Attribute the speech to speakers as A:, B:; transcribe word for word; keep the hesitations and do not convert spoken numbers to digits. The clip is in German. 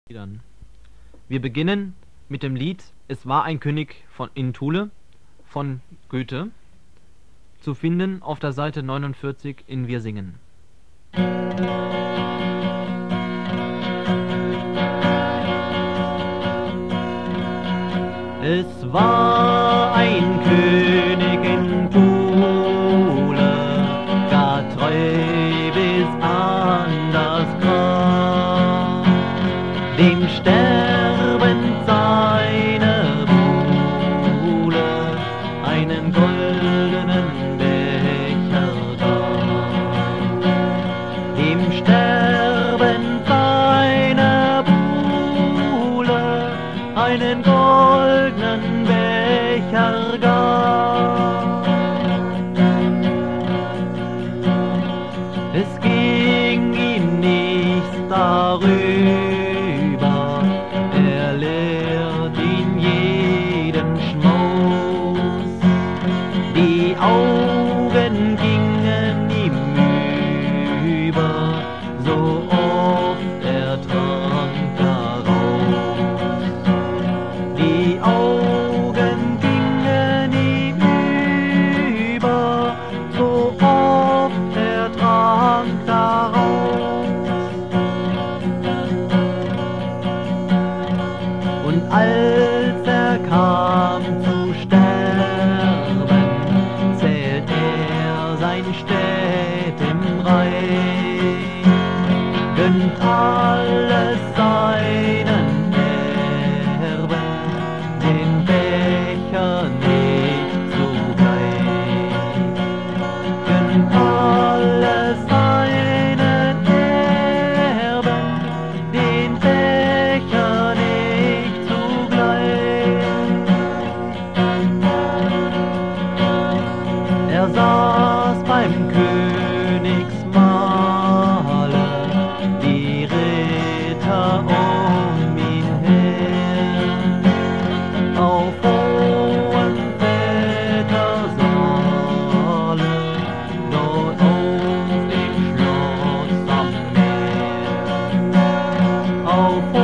A: Liedern. Wir beginnen mit dem Lied Es war ein König von in Thule von Goethe, zu finden auf der Seite neunundvierzig in Wir singen. Es war ein König in Thule, gar treu bis an das Grab, dem Sterben seine Buhle einen goldenen Becher gab, dem Sterben seine Buhle einen goldenen Becher gab. Es ging ihm nichts darüber, er lehrt ihn jeden Schmaus, die Augen gingen ihm über, so oft er trank daraus. Die Augen gingen ihm über, so oft er trank daraus. Und als er kam zu sterben, zählt er sein Städtem Reich, gönnt alles seinen Erben, den Becher nicht zugleich, gönnt alles seinen Erben, den Becher nicht zugleich. Er saß beim Königsmahle, die Ritter um ihn her, auf hohen Vätersaale, dort auf dem Schloss am Meer, auf